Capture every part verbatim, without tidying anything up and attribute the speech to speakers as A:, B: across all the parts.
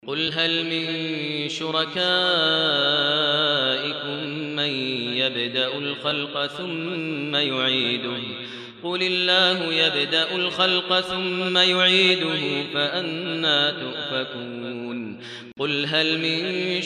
A: قل هل من شركائكم من يبدأ الخلق ثم يعيده قل الله يبدأ الخلق ثم يعيده فأنى تؤفكون قل هل من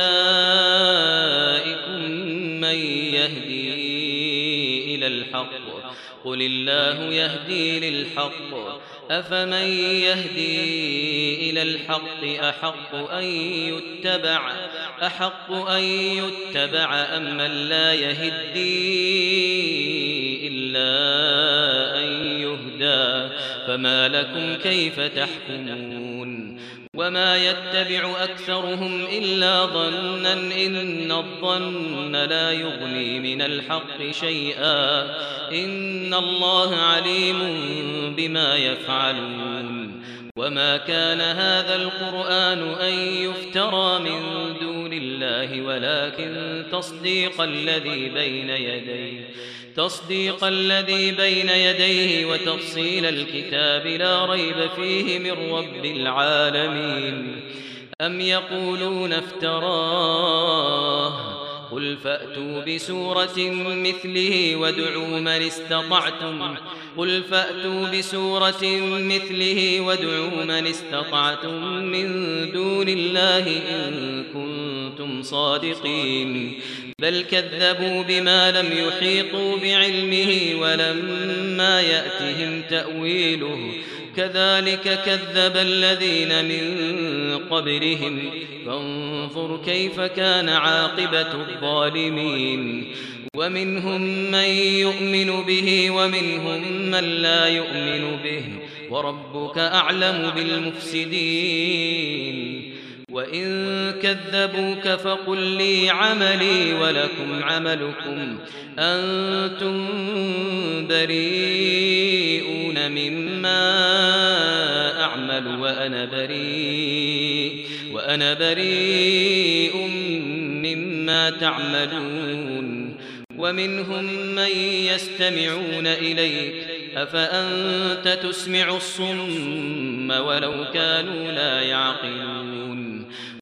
A: شركائكم من يهدي إلى الحق قل الله يهدي للحق أفمن يهدي إلى الحق أحق أن يتبع أحق أن يتبع أم من لا يهدي إلا أن يهدى فما لكم كيف تحكمون وما يتبع أكثرهم إلا ظنا إن الظن لا يغني من الحق شيئا إن الله عليم بما يفعلون وما كان هذا القرآن أن يفترى من دون الله ولكن تصديق الذي بين يديه تصديق الذي بين يديه وتفصيل الكتاب لا ريب فيه من رب العالمين أم يقولون افتراه قل فأتوا بسورة مثله وادعوا من استطعتم قل فأتوا بسورة مثله وادعوا من استطعتم من دون الله إن كنتم صادقين بل كذبوا بما لم يحيطوا بعلمه ولما يأتهم تأويله كذلك كذب الذين من قبلهم فانظر كيف كان عاقبة الظالمين ومنهم من يؤمن به ومنهم من لا يؤمن به وربك أعلم بالمفسدين وإن كذبوك فقل لي عملي ولكم عملكم أنتم بريئون مما أعمل وأنا بريء وأنا بريء مما تعملون ومنهم من يستمعون إليك أفأنت تسمع الصم ولو كانوا لا يعقلون